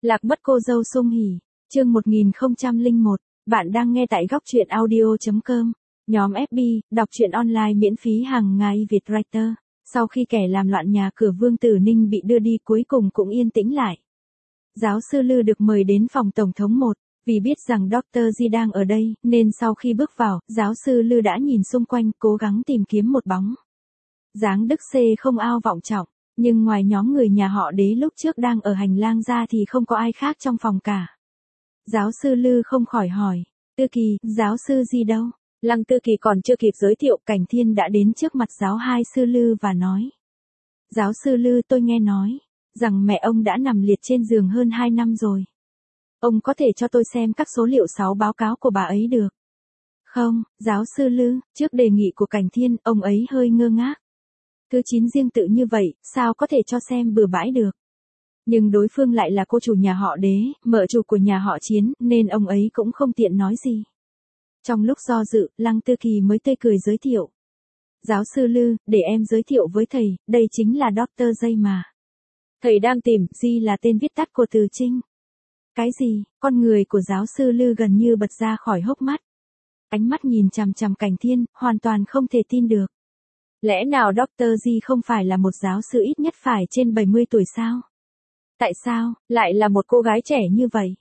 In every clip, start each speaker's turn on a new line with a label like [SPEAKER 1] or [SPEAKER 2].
[SPEAKER 1] Lạc mất cô dâu sung hỉ. Chương 1001, bạn đang nghe tại góc truyện audio.com. Nhóm FB, đọc truyện online miễn phí hàng ngày Việt Writer. Sau khi kẻ làm loạn nhà cửa Vương Tử Ninh bị đưa đi cuối cùng cũng yên tĩnh lại. Giáo sư Lư được mời đến phòng Tổng thống 1, vì biết rằng Dr. Di đang ở đây, nên sau khi bước vào, giáo sư Lư đã nhìn xung quanh, cố gắng tìm kiếm một bóng dáng Đức C không ao vọng trọng. Nhưng ngoài nhóm người nhà họ Đế lúc trước đang ở hành lang ra thì không có ai khác trong phòng cả. Giáo sư Lư không khỏi hỏi, Tư Kỳ, giáo sư Di đâu? Lăng Tư Kỳ còn chưa kịp giới thiệu, Cảnh Thiên đã đến trước mặt giáo hai sư Lư và nói. Giáo sư Lư, tôi nghe nói rằng mẹ ông đã nằm liệt trên giường hơn 2 năm rồi. Ông có thể cho tôi xem các số liệu 6 báo cáo của bà ấy được không? Giáo sư Lư, trước đề nghị của Cảnh Thiên, ông ấy hơi ngơ ngác. Thứ 9 riêng tự như vậy, sao có thể cho xem bừa bãi được? Nhưng đối phương lại là cô chủ nhà họ Đế, mợ chủ của nhà họ Chiến, nên ông ấy cũng không tiện nói gì. Trong lúc do dự, Lăng Tư Kỳ mới tươi cười giới thiệu. Giáo sư Lư, để em giới thiệu với thầy, đây chính là Dr. Dây mà. Thầy đang tìm, Di là tên viết tắt của từ Trinh. Cái gì? Con người của giáo sư Lư gần như bật ra khỏi hốc mắt. Ánh mắt nhìn chằm chằm Cảnh Thiên, hoàn toàn không thể tin được. Lẽ nào Dr. Di không phải là một giáo sư ít nhất phải trên 70 tuổi sao? Tại sao, lại là một cô gái trẻ như vậy?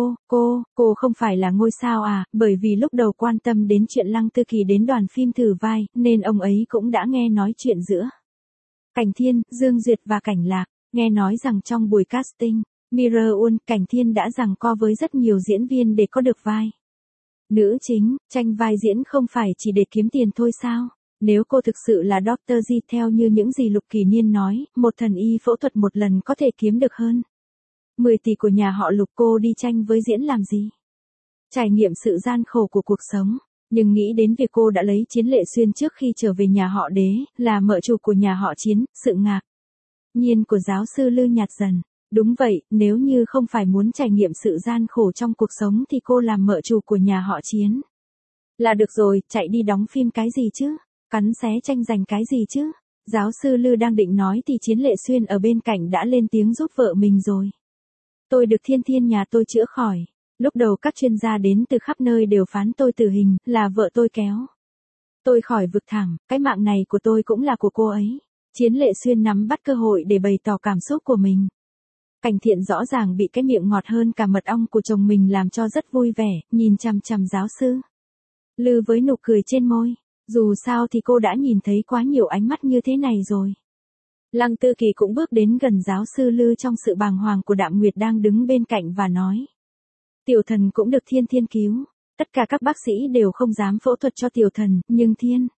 [SPEAKER 1] Cô không phải là ngôi sao à? Bởi vì lúc đầu quan tâm đến chuyện Lăng Tư Kỳ đến đoàn phim thử vai, nên ông ấy cũng đã nghe nói chuyện giữa Cảnh Thiên, Dương Duyệt và Cảnh Lạc. Nghe nói rằng trong buổi casting, Mirror, Cảnh Thiên đã giằng co với rất nhiều diễn viên để có được vai nữ chính. Tranh vai diễn không phải chỉ để kiếm tiền thôi sao? Nếu cô thực sự là Dr. Di theo như những gì Lục Kỳ Niên nói, một thần y phẫu thuật một lần có thể kiếm được hơn 10 tỷ của nhà họ Lục, cô đi tranh với diễn làm gì? Trải nghiệm sự gian khổ của cuộc sống. Nhưng nghĩ đến việc cô đã lấy Chiến Lệ Xuyên trước khi trở về nhà họ Đế, là mợ chủ của nhà họ Chiến, sự ngạc nhiên của giáo sư Lư nhạt dần. Đúng vậy, nếu như không phải muốn trải nghiệm sự gian khổ trong cuộc sống thì cô làm mợ chủ của nhà họ Chiến là được rồi, chạy đi đóng phim cái gì chứ? Cắn xé tranh giành cái gì chứ? Giáo sư Lư đang định nói thì Chiến Lệ Xuyên ở bên cạnh đã lên tiếng giúp vợ mình rồi. Tôi được Thiên Thiên nhà tôi chữa khỏi. Lúc đầu các chuyên gia đến từ khắp nơi đều phán tôi tử hình, là vợ tôi kéo tôi khỏi vực thẳm, cái mạng này của tôi cũng là của cô ấy. Chiến Lệ Xuyên nắm bắt cơ hội để bày tỏ cảm xúc của mình. Cảnh Thiện rõ ràng bị cái miệng ngọt hơn cả mật ong của chồng mình làm cho rất vui vẻ, nhìn chằm chằm giáo sư Lư với nụ cười trên môi. Dù sao thì cô đã nhìn thấy quá nhiều ánh mắt như thế này rồi. Lăng Tư Kỳ cũng bước đến gần giáo sư Lư trong sự bàng hoàng của Đạm Nguyệt đang đứng bên cạnh và nói. Tiểu thần cũng được Thiên Thiên cứu. Tất cả các bác sĩ đều không dám phẫu thuật cho tiểu thần, nhưng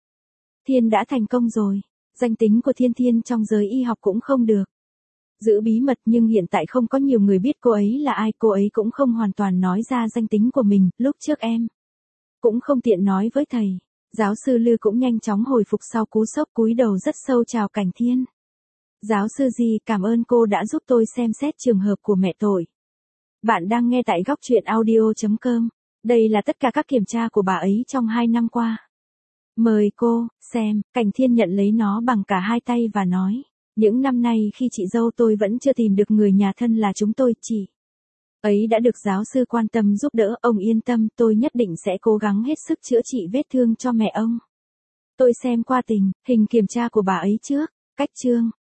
[SPEAKER 1] Thiên đã thành công rồi. Danh tính của Thiên trong giới y học cũng không được giữ bí mật, nhưng hiện tại không có nhiều người biết cô ấy là ai. Cô ấy cũng không hoàn toàn nói ra danh tính của mình, lúc trước em cũng không tiện nói với thầy. Giáo sư Lư cũng nhanh chóng hồi phục sau cú sốc, cúi đầu rất sâu chào Cảnh Thiên. Giáo sư Di, cảm ơn cô đã giúp tôi xem xét trường hợp của mẹ tôi. Bạn đang nghe tại góc truyện audio.com. Đây là tất cả các kiểm tra của bà ấy trong 2 năm qua. Mời cô xem. Cảnh Thiên nhận lấy nó bằng cả hai tay và nói. Những năm nay khi chị dâu tôi vẫn chưa tìm được người nhà thân là chúng tôi, chị ấy đã được giáo sư quan tâm giúp đỡ. Ông yên tâm, tôi nhất định sẽ cố gắng hết sức chữa trị vết thương cho mẹ ông. Tôi xem qua hình kiểm tra của bà ấy trước. Cách chương